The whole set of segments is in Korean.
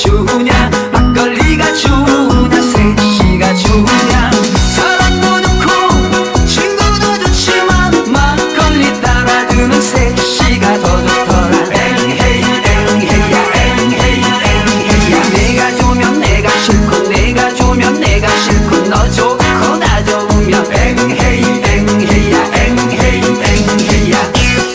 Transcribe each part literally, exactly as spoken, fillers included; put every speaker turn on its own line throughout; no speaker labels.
주냐 막걸리가 주냐 셋시가 주냐 사랑도 좋고 친구도 좋지만 막걸리 따라주는 셋시가 더 좋더라. 엥헤이 엥헤이야 엥헤이 엥헤이야 내가 좋으면 내가 싫고 내가 좋으면 내가 싫고 너 좋고 나 좋으면 엥헤이 엥헤이야 엥헤이 엥헤이야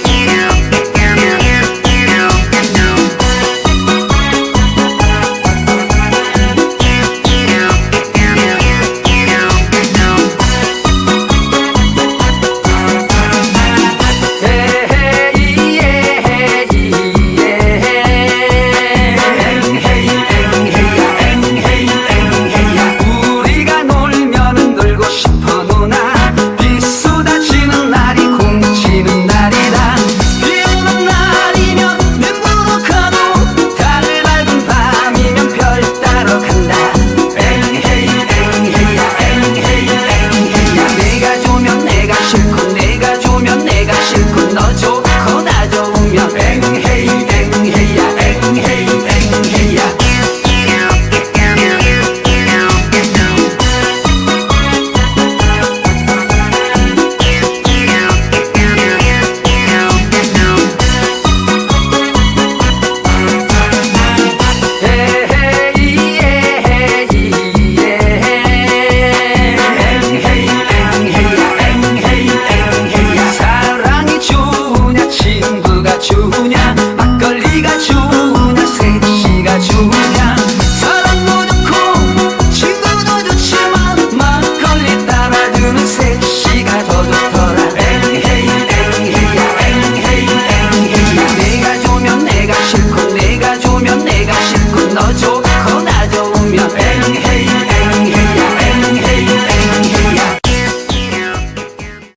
주냐 막걸리가 주냐 셋시가 주냐 사랑도 좋고 친구도 좋지만 막걸리 따라주는 셋시가 더 좋더라. 엥헤이 엥헤이야 엥헤이 엥헤이야 내가 좋으면 내가 싫고 내가 좋으면 내가 싫고 너 좋고 나 좋으면 엥헤이